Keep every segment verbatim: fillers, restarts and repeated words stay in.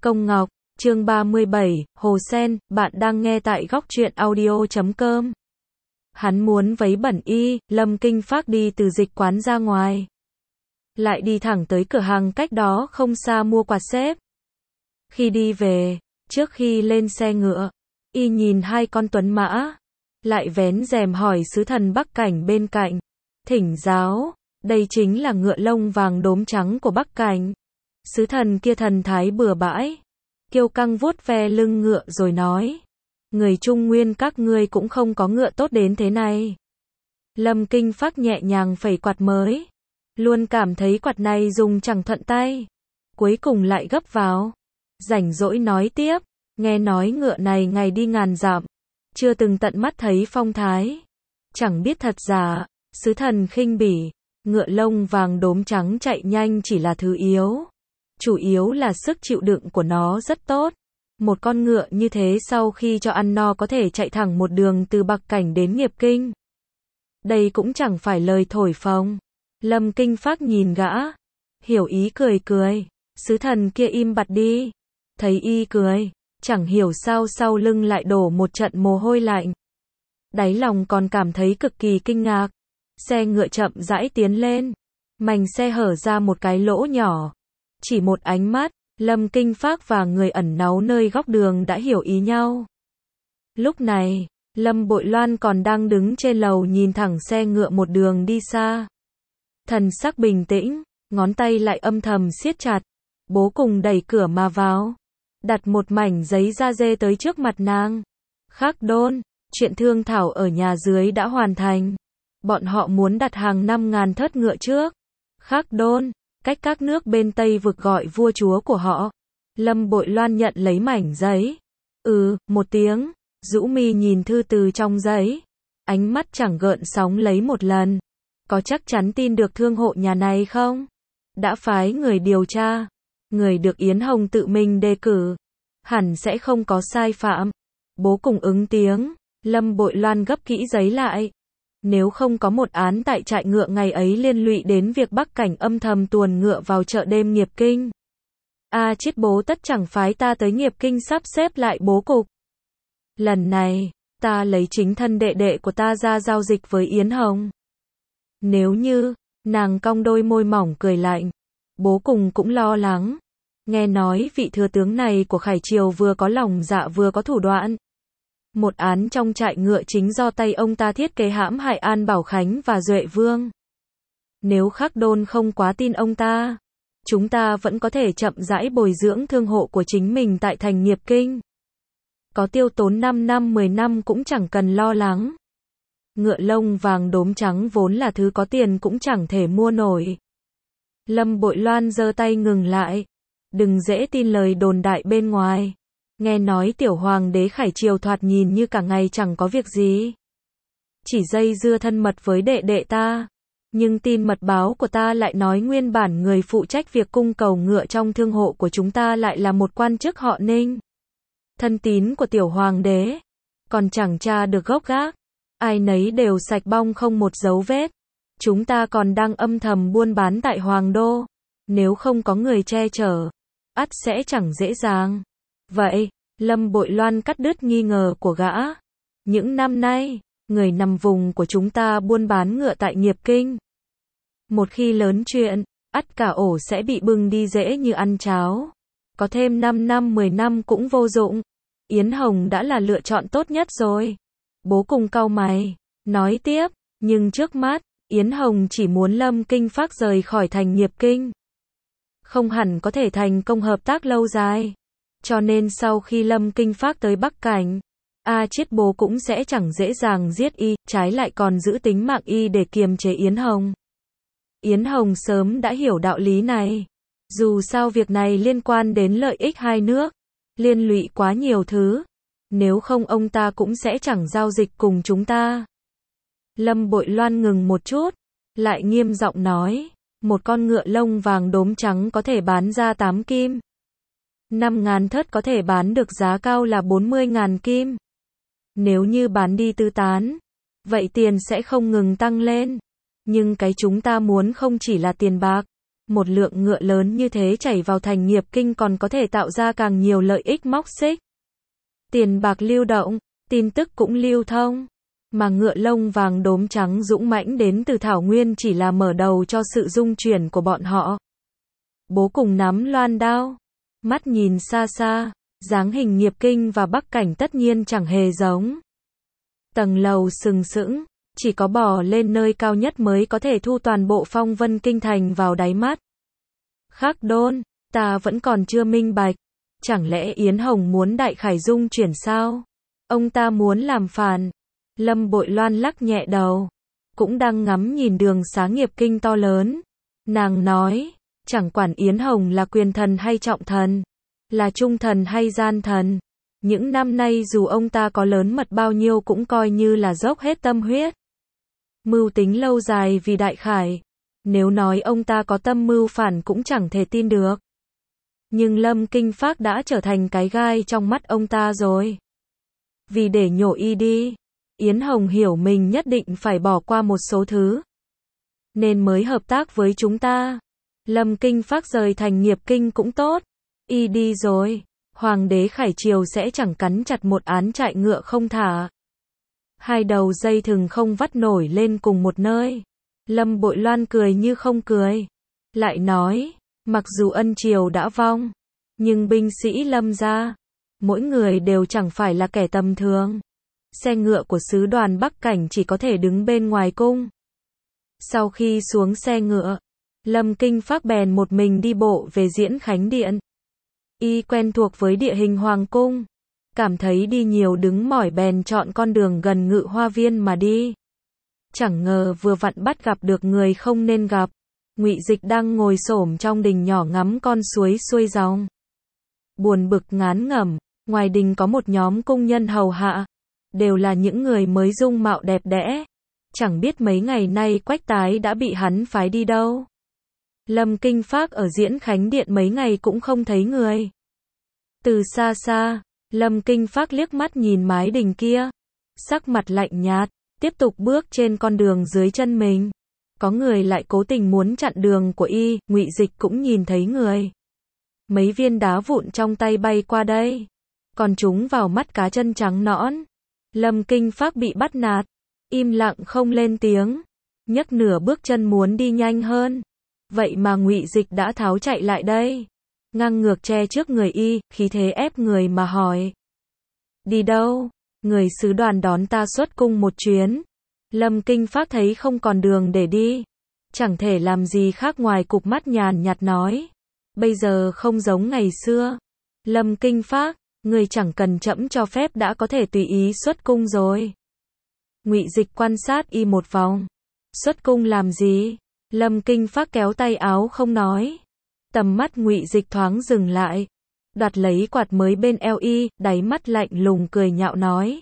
Công Ngọc, chương ba mươi bảy, Hồ Sen, bạn đang nghe tại góc truyện audio chấm com. Hắn muốn vấy bẩn y, Lâm Kinh Phác đi từ dịch quán ra ngoài. Lại đi thẳng tới cửa hàng cách đó không xa mua quạt xếp. Khi đi về, trước khi lên xe ngựa, y nhìn hai con tuấn mã. Lại vén rèm hỏi sứ thần Bắc Cảnh bên cạnh. Thỉnh giáo, đây chính là ngựa lông vàng đốm trắng của Bắc Cảnh. Sứ thần kia thần thái bừa bãi, kiêu căng vuốt ve lưng ngựa rồi nói. Người Trung Nguyên các ngươi cũng không có ngựa tốt đến thế này. Lâm Kinh Phác nhẹ nhàng phẩy quạt mới. Luôn cảm thấy quạt này dùng chẳng thuận tay. Cuối cùng lại gấp vào. Rảnh rỗi nói tiếp. Nghe nói ngựa này ngày đi ngàn dặm. Chưa từng tận mắt thấy phong thái. Chẳng biết thật giả. Sứ thần khinh bỉ. Ngựa lông vàng đốm trắng chạy nhanh chỉ là thứ yếu. Chủ yếu là sức chịu đựng của nó rất tốt. Một con ngựa như thế sau khi cho ăn no có thể chạy thẳng một đường từ Bắc Cảnh đến Nghiệp Kinh. Đây cũng chẳng phải lời thổi phồng. Lâm Kinh Phác nhìn gã. Hiểu ý cười cười. Sứ thần kia im bặt đi. Thấy y cười. Chẳng hiểu sao sau lưng lại đổ một trận mồ hôi lạnh. Đáy lòng còn cảm thấy cực kỳ kinh ngạc. Xe ngựa chậm rãi tiến lên. Mành xe hở ra một cái lỗ nhỏ. Chỉ một ánh mắt, Lâm Kinh Phác và người ẩn náu nơi góc đường đã hiểu ý nhau. Lúc này, Lâm Bội Loan còn đang đứng trên lầu nhìn thẳng xe ngựa một đường đi xa. Thần sắc bình tĩnh, ngón tay lại âm thầm siết chặt. Bố cùng đẩy cửa mà vào. Đặt một mảnh giấy da dê tới trước mặt nàng. Khắc Đôn, chuyện thương thảo ở nhà dưới đã hoàn thành. Bọn họ muốn đặt hàng năm ngàn thớt ngựa trước. Khắc Đôn, cách các nước bên Tây vực gọi vua chúa của họ. Lâm Bội Loan nhận lấy mảnh giấy. Ừ, một tiếng, rũ mi nhìn thư từ trong giấy. Ánh mắt chẳng gợn sóng lấy một lần. Có chắc chắn tin được thương hộ nhà này không? Đã phái người điều tra. Người được Yến Hồng tự mình đề cử. Hẳn sẽ không có sai phạm. Bố cùng ứng tiếng. Lâm Bội Loan gấp kỹ giấy lại. Nếu không có một án tại trại ngựa ngày ấy liên lụy đến việc Bắc Cảnh âm thầm tuồn ngựa vào chợ đêm Nghiệp Kinh. A à, chết bố tất chẳng phái ta tới Nghiệp Kinh sắp xếp lại bố cục. Lần này, ta lấy chính thân đệ đệ của ta ra giao dịch với Yến Hồng. Nếu như, nàng cong đôi môi mỏng cười lạnh. Bố cùng cũng lo lắng. Nghe nói vị thừa tướng này của Khải Triều vừa có lòng dạ vừa có thủ đoạn. Một án trong trại ngựa chính do tay ông ta thiết kế hãm hại An Bảo Khánh và Duệ Vương. Nếu Khắc Đôn không quá tin ông ta, chúng ta vẫn có thể chậm rãi bồi dưỡng thương hộ của chính mình tại thành Nghiệp Kinh. Có tiêu tốn năm năm mười năm cũng chẳng cần lo lắng. Ngựa lông vàng đốm trắng vốn là thứ có tiền cũng chẳng thể mua nổi. Lâm Bội Loan giơ tay ngừng lại. Đừng dễ tin lời đồn đại bên ngoài. Nghe nói tiểu hoàng đế Khải Triều thoạt nhìn như cả ngày chẳng có việc gì. Chỉ dây dưa thân mật với đệ đệ ta. Nhưng tin mật báo của ta lại nói nguyên bản người phụ trách việc cung cầu ngựa trong thương hộ của chúng ta lại là một quan chức họ Ninh. Thân tín của tiểu hoàng đế. Còn chẳng tra được gốc gác. Ai nấy đều sạch bong không một dấu vết. Chúng ta còn đang âm thầm buôn bán tại Hoàng Đô. Nếu không có người che chở, ắt sẽ chẳng dễ dàng. Vậy, Lâm Bội Loan cắt đứt nghi ngờ của gã. Những năm nay, người nằm vùng của chúng ta buôn bán ngựa tại Nghiệp Kinh. Một khi lớn chuyện, ắt cả ổ sẽ bị bưng đi dễ như ăn cháo. Có thêm năm năm mười năm cũng vô dụng. Yến Hồng đã là lựa chọn tốt nhất rồi. Bố cùng cau mày, nói tiếp, nhưng trước mắt, Yến Hồng chỉ muốn Lâm Kinh Phác rời khỏi thành Nghiệp Kinh. Không hẳn có thể thành công hợp tác lâu dài. Cho nên sau khi Lâm Kinh Phác tới Bắc Cảnh, A chết bố cũng sẽ chẳng dễ dàng giết y, trái lại còn giữ tính mạng y để kiềm chế Yến Hồng. Yến Hồng sớm đã hiểu đạo lý này. Dù sao việc này liên quan đến lợi ích hai nước, liên lụy quá nhiều thứ. Nếu không ông ta cũng sẽ chẳng giao dịch cùng chúng ta. Lâm Bội Loan ngừng một chút, lại nghiêm giọng nói, một con ngựa lông vàng đốm trắng có thể bán ra tám kim. năm ngàn thớt có thể bán được giá cao là bốn mươi ngàn kim. Nếu như bán đi tư tán, vậy tiền sẽ không ngừng tăng lên. Nhưng cái chúng ta muốn không chỉ là tiền bạc, Một lượng ngựa lớn như thế chảy vào thành nghiệp kinh còn có thể tạo ra càng nhiều lợi ích móc xích. Tiền bạc lưu động, tin tức cũng lưu thông. Mà ngựa lông vàng đốm trắng dũng mãnh đến từ Thảo Nguyên chỉ là mở đầu cho sự dung chuyển của bọn họ. Bố cùng nắm loan đao, mắt nhìn xa xa, dáng hình nghiệp kinh và bắc cảnh tất nhiên chẳng hề giống. Tầng lầu sừng sững, chỉ có bò lên nơi cao nhất mới có thể thu toàn bộ phong vân kinh thành vào đáy mắt. Khắc Đôn, ta vẫn còn chưa minh bạch, chẳng lẽ Yến Hồng muốn đại khải dung chuyển sao? Ông ta muốn làm phản. Lâm Bội Loan lắc nhẹ đầu, cũng đang ngắm nhìn đường xá nghiệp kinh to lớn. Nàng nói, chẳng quản Yến Hồng là quyền thần hay trọng thần, là trung thần hay gian thần, những năm nay dù ông ta có lớn mật bao nhiêu cũng coi như là dốc hết tâm huyết. Mưu tính lâu dài vì đại khải, nếu nói ông ta có tâm mưu phản cũng chẳng thể tin được. Nhưng Lâm Kinh Phác đã trở thành cái gai trong mắt ông ta rồi. Vì để nhổ y đi, Yến Hồng hiểu mình nhất định phải bỏ qua một số thứ, nên mới hợp tác với chúng ta. Lâm Kinh Phác rời thành nghiệp kinh cũng tốt. Y đi rồi, Hoàng đế Khải Triều sẽ chẳng cắn chặt một án trại ngựa không thả. Hai đầu dây thừng không vắt nổi lên cùng một nơi. Lâm Bội Loan cười như không cười. Lại nói, mặc dù ân triều đã vong, nhưng binh sĩ Lâm gia, mỗi người đều chẳng phải là kẻ tầm thường. Xe ngựa của sứ đoàn Bắc Cảnh chỉ có thể đứng bên ngoài cung. Sau khi xuống xe ngựa, Lâm Kinh Phác bèn một mình đi bộ về Diễn Khánh Điện. Y quen thuộc với địa hình hoàng cung, cảm thấy đi nhiều đứng mỏi bèn chọn con đường gần Ngự Hoa Viên mà đi. Chẳng ngờ vừa vặn bắt gặp được người không nên gặp. Ngụy Dịch đang ngồi xổm trong đình nhỏ ngắm con suối xuôi dòng. Buồn bực ngán ngẩm, ngoài đình có một nhóm cung nhân hầu hạ, đều là những người mới dung mạo đẹp đẽ. Chẳng biết mấy ngày nay Quách Tái đã bị hắn phái đi đâu. Lâm Kinh Phác ở Diễn Khánh Điện mấy ngày cũng không thấy người. Từ xa xa, Lâm Kinh Phác liếc mắt nhìn mái đình kia, sắc mặt lạnh nhạt, tiếp tục bước trên con đường dưới chân mình. Có người lại cố tình muốn chặn đường của y, Ngụy Dịch cũng nhìn thấy người. Mấy viên đá vụn trong tay bay qua đây, còn chúng vào mắt cá chân trắng nõn. Lâm Kinh Phác bị bắt nạt, im lặng không lên tiếng, nhấc nửa bước chân muốn đi nhanh hơn. Vậy mà Ngụy Dịch đã tháo chạy lại đây, ngang ngược che trước người y, khí thế ép người mà hỏi. Đi đâu? Người sứ đoàn đón ta xuất cung một chuyến. Lâm Kinh Phác thấy không còn đường để đi, chẳng thể làm gì khác ngoài cụp mắt nhàn nhạt nói. Bây giờ không giống ngày xưa. Lâm Kinh Phác, người chẳng cần trẫm cho phép đã có thể tùy ý xuất cung rồi. Ngụy Dịch quan sát y một vòng. Xuất cung làm gì? Lâm Kinh Phác kéo tay áo không nói. Tầm mắt Ngụy Dịch thoáng dừng lại, đoạt lấy quạt mới bên eo y, đáy mắt lạnh lùng cười nhạo nói.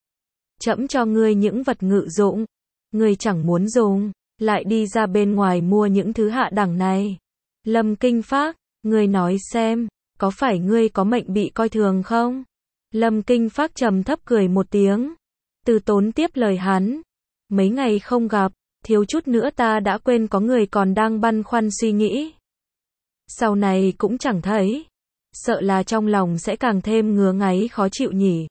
Trẫm cho ngươi những vật ngự dụng, ngươi chẳng muốn dùng, lại đi ra bên ngoài mua những thứ hạ đẳng này. Lâm Kinh Phác, ngươi nói xem, có phải ngươi có mệnh bị coi thường không? Lâm Kinh Phác trầm thấp cười một tiếng, từ tốn tiếp lời hắn. Mấy ngày không gặp, thiếu chút nữa ta đã quên có người còn đang băn khoăn suy nghĩ. Sau này cũng chẳng thấy, sợ là trong lòng sẽ càng thêm ngứa ngáy khó chịu nhỉ.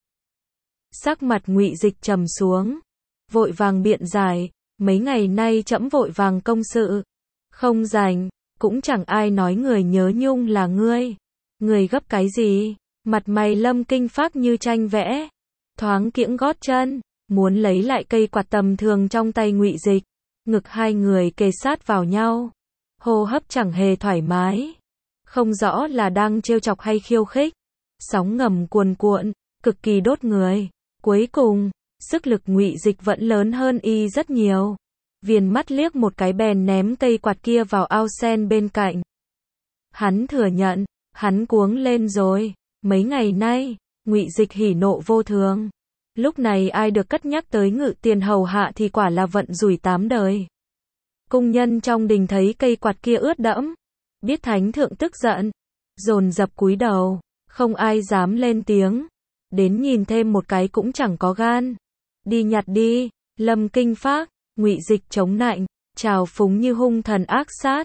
Sắc mặt Ngụy Dịch trầm xuống, vội vàng biện giải, mấy ngày nay trẫm vội vàng công sự, không rảnh, cũng chẳng ai nói người nhớ nhung là ngươi. Người gấp cái gì? Mặt mày Lâm Kinh Phác như tranh vẽ, thoáng kiễng gót chân, muốn lấy lại cây quạt tầm thường trong tay Ngụy Dịch. Ngực hai người kề sát vào nhau, hô hấp chẳng hề thoải mái, không rõ là đang trêu chọc hay khiêu khích. Sóng ngầm cuồn cuộn, cực kỳ đốt người. Cuối cùng, sức lực Ngụy Dịch vẫn lớn hơn y rất nhiều. Viền mắt liếc một cái bèn ném cây quạt kia vào ao sen bên cạnh. Hắn thừa nhận, hắn cuống lên rồi. Mấy ngày nay, Ngụy Dịch hỉ nộ vô thường. Lúc này ai được cất nhắc tới ngự tiền hầu hạ thì quả là vận rủi tám đời. Cung nhân trong đình thấy cây quạt kia ướt đẫm, biết thánh thượng tức giận, dồn dập cúi đầu, không ai dám lên tiếng. Đến nhìn thêm một cái cũng chẳng có gan. Đi nhặt đi. Lâm Kinh Phác, Ngụy Dịch chống nạnh, trào phúng như hung thần ác sát.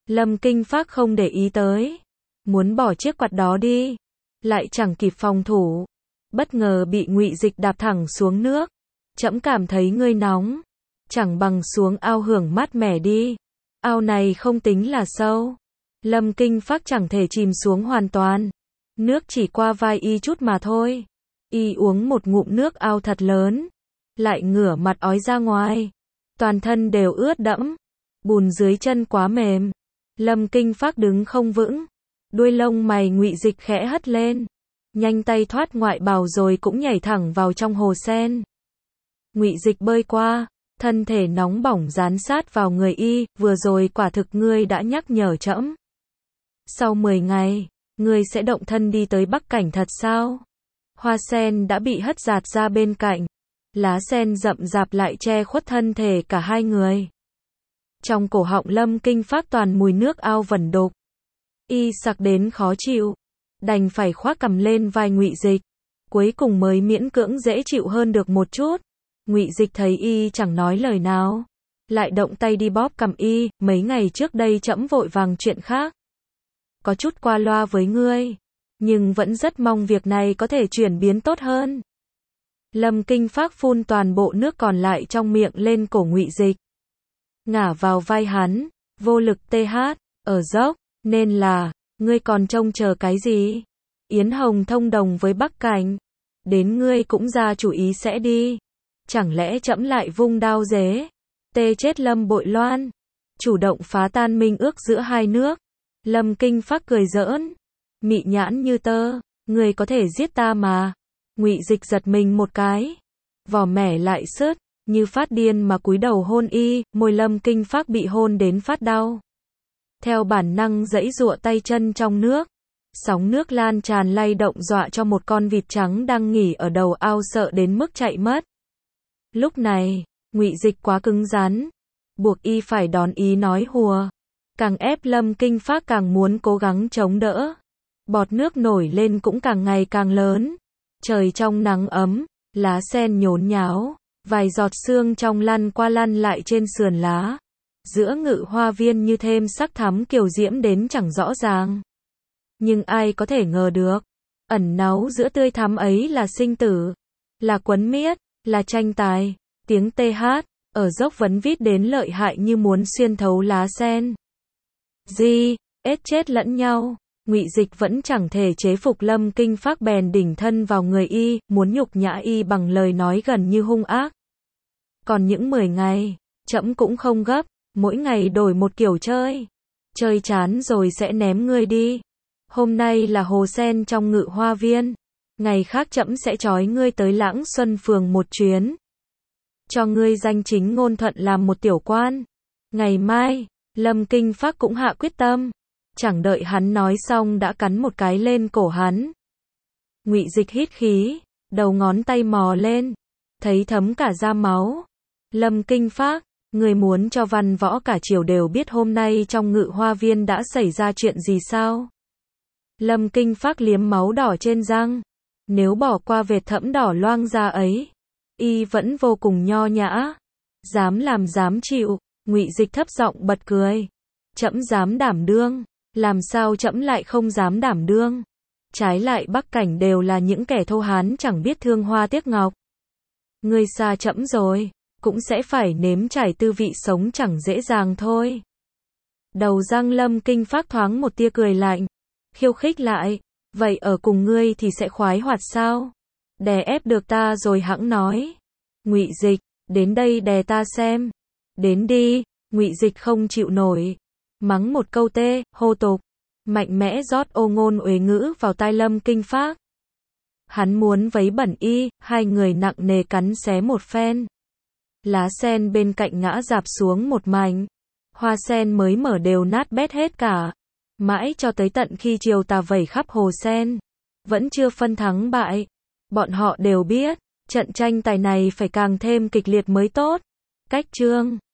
Lâm Kinh Phác không để ý tới, muốn bỏ chiếc quạt đó đi, lại chẳng kịp phòng thủ, bất ngờ bị Ngụy Dịch đạp thẳng xuống nước. Trẫm cảm thấy ngươi nóng, chẳng bằng xuống ao hưởng mát mẻ đi. Ao này không tính là sâu. Lâm Kinh Phác chẳng thể chìm xuống hoàn toàn, nước chỉ qua vai y chút mà thôi. Y uống một ngụm nước ao thật lớn, lại ngửa mặt ói ra ngoài, toàn thân đều ướt đẫm, bùn dưới chân quá mềm. Lâm Kinh Phác đứng không vững, đuôi lông mày Ngụy Dịch khẽ hất lên, nhanh tay thoát ngoại bào rồi cũng nhảy thẳng vào trong hồ sen. Ngụy Dịch bơi qua, thân thể nóng bỏng dán sát vào người y, vừa rồi quả thực ngươi đã nhắc nhở trẫm. Sau mười ngày, ngươi sẽ động thân đi tới Bắc Cảnh thật sao? Hoa sen đã bị hất dạt ra bên cạnh, lá sen rậm rạp lại che khuất thân thể cả hai người. Trong cổ họng Lâm Kinh Phác toàn mùi nước ao vẩn đục. Y sặc đến khó chịu, đành phải khoác cằm lên vai Ngụy Dịch, cuối cùng mới miễn cưỡng dễ chịu hơn được một chút. Ngụy Dịch thấy y chẳng nói lời nào, lại động tay đi bóp cằm y, mấy ngày trước đây trẫm vội vàng chuyện khác, có chút qua loa với ngươi, nhưng vẫn rất mong việc này có thể chuyển biến tốt hơn. Lâm Kinh Phác phun toàn bộ nước còn lại trong miệng lên cổ Ngụy Dịch, ngả vào vai hắn, vô lực tê hát, ở dốc, nên là, ngươi còn trông chờ cái gì? Yến Hồng thông đồng với Bắc Cảnh, đến ngươi cũng ra chủ ý sẽ đi. Chẳng lẽ trẫm lại vung đao dế, tê chết Lâm Bội Loan, chủ động phá tan minh ước giữa hai nước? Lâm Kinh Phác cười giỡn, mị nhãn như tơ, ngươi có thể giết ta mà. Ngụy Dịch giật mình một cái, vò mẻ lại sứt, như phát điên mà cúi đầu hôn y, môi Lâm Kinh Phác bị hôn đến phát đau. Theo bản năng giãy giụa tay chân trong nước, sóng nước lan tràn lay động dọa cho một con vịt trắng đang nghỉ ở đầu ao sợ đến mức chạy mất. Lúc này, Ngụy Dịch quá cứng rắn, buộc y phải đón ý nói hùa, càng ép Lâm Kinh Phác càng muốn cố gắng chống đỡ. Bọt nước nổi lên cũng càng ngày càng lớn. Trời trong nắng ấm, lá sen nhốn nháo, vài giọt sương trong lăn qua lăn lại trên sườn lá. Giữa Ngự Hoa Viên như thêm sắc thắm kiều diễm đến chẳng rõ ràng. Nhưng ai có thể ngờ được, ẩn náu giữa tươi thắm ấy là sinh tử, là quấn miết, là tranh tài, tiếng tê hát, ở dốc vấn vít đến lợi hại như muốn xuyên thấu lá sen. Di, ết chết lẫn nhau, Ngụy Dịch vẫn chẳng thể chế phục Lâm Kinh Phác bèn đỉnh thân vào người y, muốn nhục nhã y bằng lời nói gần như hung ác. Còn những mười ngày, trẫm cũng không gấp, mỗi ngày đổi một kiểu chơi. Chơi chán rồi sẽ ném ngươi đi. Hôm nay là hồ sen trong Ngự Hoa Viên, ngày khác trẫm sẽ trói ngươi tới Lãng Xuân Phường một chuyến, cho ngươi danh chính ngôn thuận làm một tiểu quan. Ngày mai, Lâm Kinh Phác cũng hạ quyết tâm, chẳng đợi hắn nói xong đã cắn một cái lên cổ hắn. Ngụy Dịch hít khí, đầu ngón tay mò lên, thấy thấm cả da máu. Lâm Kinh Phác, người muốn cho văn võ cả triều đều biết hôm nay trong Ngự Hoa Viên đã xảy ra chuyện gì sao? Lâm Kinh Phác liếm máu đỏ trên răng, nếu bỏ qua vệt thẫm đỏ loang ra ấy, y vẫn vô cùng nho nhã, dám làm dám chịu. Ngụy Dịch thấp giọng bật cười, trẫm dám đảm đương, làm sao trẫm lại không dám đảm đương? Trái lại Bắc Cảnh đều là những kẻ thô hán chẳng biết thương hoa tiếc ngọc. Ngươi xa trẫm rồi, cũng sẽ phải nếm trải tư vị sống chẳng dễ dàng thôi. Đầu răng Lâm Kinh Phác thoáng một tia cười lạnh, khiêu khích lại, vậy ở cùng ngươi thì sẽ khoái hoạt sao? Đè ép được ta rồi hẵng nói. Ngụy Dịch, đến đây đè ta xem. Đến đi. Ngụy Dịch không chịu nổi, mắng một câu tê, hô tục, mạnh mẽ rót ô ngôn uế ngữ vào tai Lâm Kinh Phác. Hắn muốn vấy bẩn y, hai người nặng nề cắn xé một phen. Lá sen bên cạnh ngã rạp xuống một mảnh, hoa sen mới mở đều nát bét hết cả. Mãi cho tới tận khi chiều tà vẩy khắp hồ sen, vẫn chưa phân thắng bại. Bọn họ đều biết, trận tranh tài này phải càng thêm kịch liệt mới tốt. Cách chương